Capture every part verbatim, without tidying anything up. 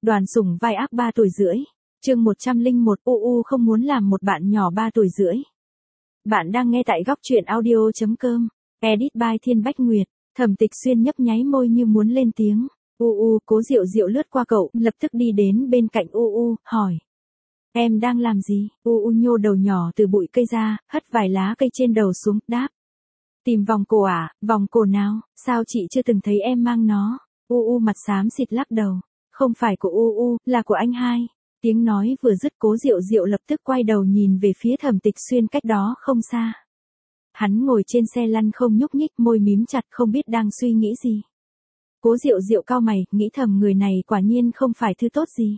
Đoàn Sủng vai ác ba tuổi rưỡi. Chương một trăm lẻ một u u không muốn làm một bạn nhỏ ba tuổi rưỡi. Bạn đang nghe tại góc truyện audio chấm com. Edit by Thiên Bách Nguyệt. Thẩm Tịch Xuyên nhấp nháy môi như muốn lên tiếng. U u, Cố Diệu Diệu lướt qua cậu, lập tức đi đến bên cạnh U u, hỏi. Em đang làm gì? U u nhô đầu nhỏ từ bụi cây ra, hất vài lá cây trên đầu xuống, đáp. Tìm vòng cổ à, vòng cổ nào, sao chị chưa từng thấy em mang nó? U u mặt xám xịt lắc đầu. Không phải của U u, là của anh hai. Tiếng nói vừa dứt Cố Diệu Diệu lập tức quay đầu nhìn về phía Thẩm Tịch Xuyên cách đó không xa. Hắn ngồi trên xe lăn không nhúc nhích, môi mím chặt không biết đang suy nghĩ gì. Cố Diệu Diệu cau mày, nghĩ thầm người này quả nhiên không phải thứ tốt gì.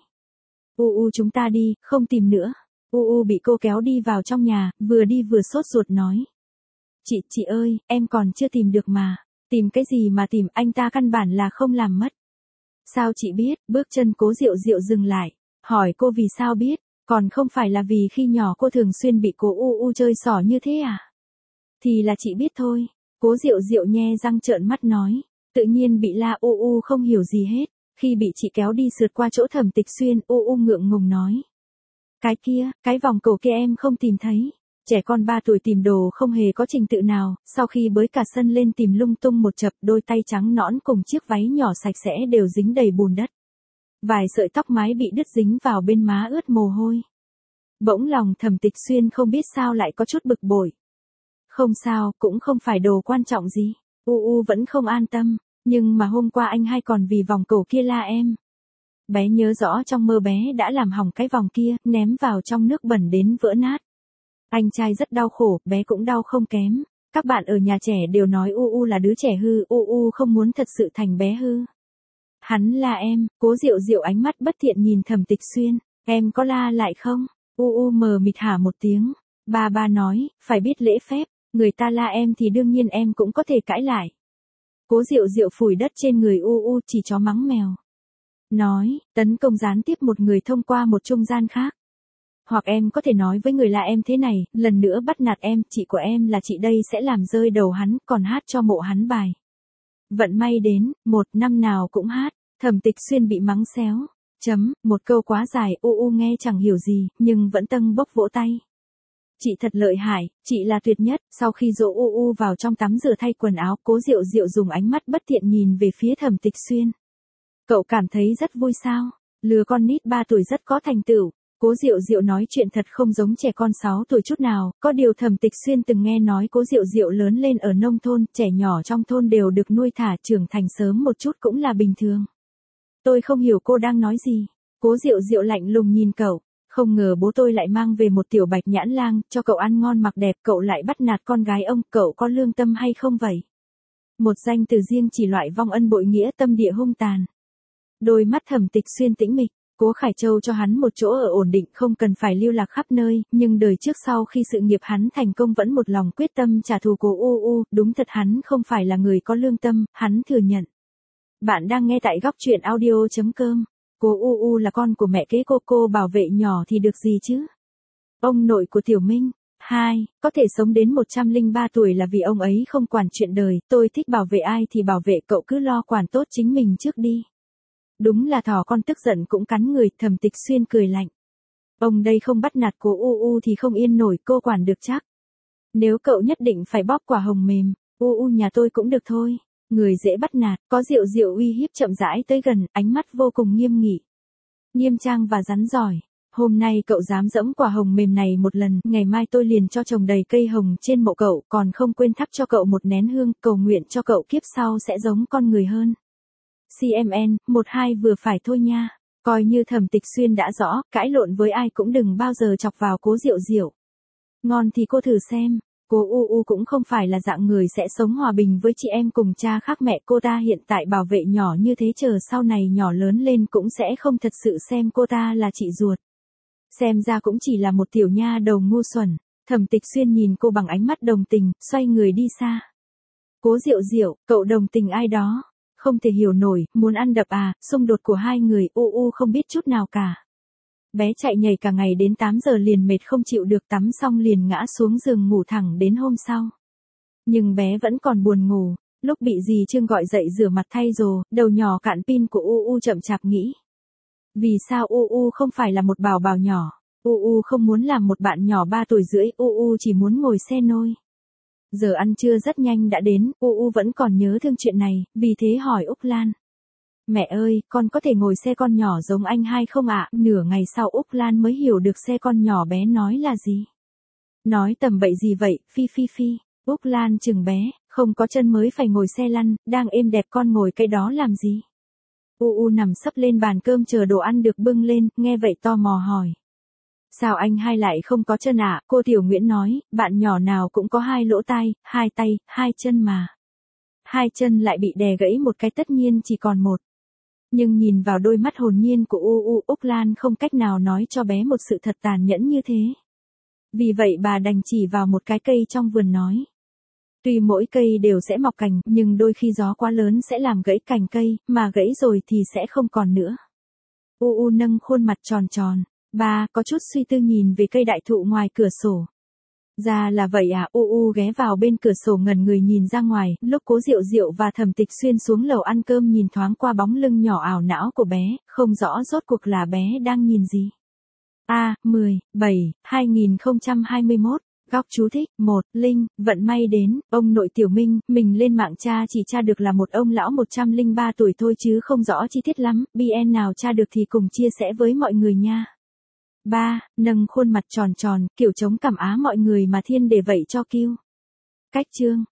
U u chúng ta đi, không tìm nữa. U u bị cô kéo đi vào trong nhà, vừa đi vừa sốt ruột nói. Chị, chị ơi, em còn chưa tìm được mà. Tìm cái gì mà tìm, anh ta căn bản là không làm mất. Sao chị biết? Bước chân Cố Diệu Diệu dừng lại. Hỏi cô vì sao biết, còn không phải là vì khi nhỏ cô thường xuyên bị cô U U chơi xỏ như thế à? Thì là chị biết thôi. Cố Diệu Diệu nhe răng trợn mắt nói. Tự nhiên bị la U U không hiểu gì hết. Khi bị chị kéo đi sượt qua chỗ Thẩm Tịch Xuyên, U U ngượng ngùng nói. Cái kia, cái vòng cổ kia em không tìm thấy. Trẻ con ba tuổi tìm đồ không hề có trình tự nào, sau khi bới cả sân lên tìm lung tung một chập, đôi tay trắng nõn cùng chiếc váy nhỏ sạch sẽ đều dính đầy bùn đất. Vài sợi tóc mái bị đứt dính vào bên má ướt mồ hôi. Bỗng lòng Thẩm Tịch Xuyên không biết sao lại có chút bực bội. Không sao, cũng không phải đồ quan trọng gì. U U vẫn không an tâm, nhưng mà hôm qua anh hai còn vì vòng cổ kia la em. Bé nhớ rõ trong mơ bé đã làm hỏng cái vòng kia, ném vào trong nước bẩn đến vỡ nát. Anh trai rất đau khổ, bé cũng đau không kém. Các bạn ở nhà trẻ đều nói U U là đứa trẻ hư, U U không muốn thật sự thành bé hư. Hắn la em, Cố Diệu Diệu ánh mắt bất thiện nhìn Thẩm Tịch Xuyên, em có la lại không? U U mờ mịt hả một tiếng. Ba ba nói, phải biết lễ phép, người ta la em thì đương nhiên em cũng có thể cãi lại. Cố Diệu Diệu phủi đất trên người U U chỉ chó mắng mèo. Nói, tấn công gián tiếp một người thông qua một trung gian khác. Hoặc em có thể nói với người là em thế này, lần nữa bắt nạt em, chị của em là chị đây sẽ làm rơi đầu hắn, còn hát cho mộ hắn bài. Vận may đến, một năm nào cũng hát, Thẩm Tịch Xuyên bị mắng xéo. Chấm, một câu quá dài, U U nghe chẳng hiểu gì, nhưng vẫn tâng bốc vỗ tay. Chị thật lợi hại, chị là tuyệt nhất. Sau khi dỗ U U vào trong tắm rửa thay quần áo, Cố Diệu Diệu dùng ánh mắt bất thiện nhìn về phía Thẩm Tịch Xuyên. Cậu cảm thấy rất vui sao? Lừa con nít ba tuổi rất có thành tựu. Cố Diệu Diệu nói chuyện thật không giống trẻ con sáu tuổi chút nào, có điều Thẩm Tịch Xuyên từng nghe nói Cố Diệu Diệu lớn lên ở nông thôn, trẻ nhỏ trong thôn đều được nuôi thả, trưởng thành sớm một chút cũng là bình thường. Tôi không hiểu cô đang nói gì. Cố Diệu Diệu lạnh lùng nhìn cậu, không ngờ bố tôi lại mang về một tiểu bạch nhãn lang, cho cậu ăn ngon mặc đẹp, cậu lại bắt nạt con gái ông, cậu có lương tâm hay không vậy? Một danh từ riêng chỉ loại vong ân bội nghĩa, tâm địa hung tàn. Đôi mắt Thẩm Tịch Xuyên tĩnh mịch. Cố Khải Châu cho hắn một chỗ ở ổn định, không cần phải lưu lạc khắp nơi, nhưng đời trước sau khi sự nghiệp hắn thành công vẫn một lòng quyết tâm trả thù cố U U, đúng thật hắn không phải là người có lương tâm, hắn thừa nhận. Bạn đang nghe tại góc truyện audio chấm com. Cố U U là con của mẹ kế cô, cô bảo vệ nhỏ thì được gì chứ? Ông nội của Tiểu Minh. Hai, có thể sống đến một trăm lẻ ba tuổi là vì ông ấy không quản chuyện đời, tôi thích bảo vệ ai thì bảo vệ, cậu cứ lo quản tốt chính mình trước đi. Đúng là thỏ con tức giận cũng cắn người, Thẩm Tịch Xuyên cười lạnh. Ông đây không bắt nạt cô U U thì không yên nổi, cô quản được chắc. Nếu cậu nhất định phải bóp quả hồng mềm, U U nhà tôi cũng được thôi. Người dễ bắt nạt, có Diệu Diệu uy hiếp chậm rãi tới gần, ánh mắt vô cùng nghiêm nghị. Nghiêm trang và rắn giỏi. Hôm nay cậu dám dẫm quả hồng mềm này một lần, ngày mai tôi liền cho trồng đầy cây hồng trên mộ cậu, còn không quên thắp cho cậu một nén hương, cầu nguyện cho cậu kiếp sau sẽ giống con người hơn. xê em en, một hai vừa phải thôi nha. Coi như Thẩm Tịch Xuyên đã rõ, cãi lộn với ai cũng đừng bao giờ chọc vào Cố Diệu Diệu. Ngon thì cô thử xem, Cố U U cũng không phải là dạng người sẽ sống hòa bình với chị em cùng cha khác mẹ, cô ta hiện tại bảo vệ nhỏ như thế, chờ sau này nhỏ lớn lên cũng sẽ không thật sự xem cô ta là chị ruột. Xem ra cũng chỉ là một tiểu nha đầu ngu xuẩn. Thẩm Tịch Xuyên nhìn cô bằng ánh mắt đồng tình, xoay người đi xa. Cố Diệu Diệu, cậu đồng tình ai đó? Không thể hiểu nổi, muốn ăn đập à, xung đột của hai người, U U không biết chút nào cả. Bé chạy nhảy cả ngày đến tám giờ liền mệt không chịu được, tắm xong liền ngã xuống giường ngủ thẳng đến hôm sau. Nhưng bé vẫn còn buồn ngủ, lúc bị dì Trương gọi dậy rửa mặt thay rồi, đầu nhỏ cạn pin của U U chậm chạp nghĩ. Vì sao u u không phải là một bảo bảo nhỏ? u u không muốn làm một bạn nhỏ ba tuổi rưỡi, u u chỉ muốn ngồi xe nôi. Giờ ăn trưa rất nhanh đã đến, u u vẫn còn nhớ thương chuyện này, vì thế hỏi Úc Lan. Mẹ ơi, con có thể ngồi xe con nhỏ giống anh hai không ạ? Nửa ngày sau Úc Lan mới hiểu được xe con nhỏ bé nói là gì. Nói tầm bậy gì vậy, phi phi phi. Úc Lan chừng bé, không có chân mới phải ngồi xe lăn, đang êm đẹp con ngồi cái đó làm gì? u u nằm sấp lên bàn cơm chờ đồ ăn được bưng lên, nghe vậy tò mò hỏi. Sao anh hai lại không có chân ạ? À? Cô Tiểu Nguyễn nói, bạn nhỏ nào cũng có hai lỗ tai, hai tay, hai chân mà. Hai chân lại bị đè gãy một cái tất nhiên chỉ còn một. Nhưng nhìn vào đôi mắt hồn nhiên của u u, Úc Lan không cách nào nói cho bé một sự thật tàn nhẫn như thế. Vì vậy bà đành chỉ vào một cái cây trong vườn nói. Tuy mỗi cây đều sẽ mọc cành, nhưng đôi khi gió quá lớn sẽ làm gãy cành cây, mà gãy rồi thì sẽ không còn nữa. U u nâng khuôn mặt tròn tròn. Ba có chút suy tư nhìn về cây đại thụ ngoài cửa sổ. Ra là vậy à? U u ghé vào bên cửa sổ ngẩn người nhìn ra ngoài, lúc Cố Diệu Diệu và Thẩm Tịch Xuyên xuống lầu ăn cơm nhìn thoáng qua bóng lưng nhỏ ảo não của bé, không rõ rốt cuộc là bé đang nhìn gì. A, mười, bảy, hai nghìn không trăm hai mươi mốt. Góc chú thích, một, Linh, vận may đến, ông nội Tiểu Minh, mình lên mạng tra chỉ tra được là một ông lão một trăm lẻ ba tuổi thôi chứ không rõ chi tiết lắm, bê en nào tra được thì cùng chia sẻ với mọi người nha. ba. Nâng khuôn mặt tròn tròn, kiểu chống cằm á mọi người mà thiên để vậy cho kêu. Cách chương.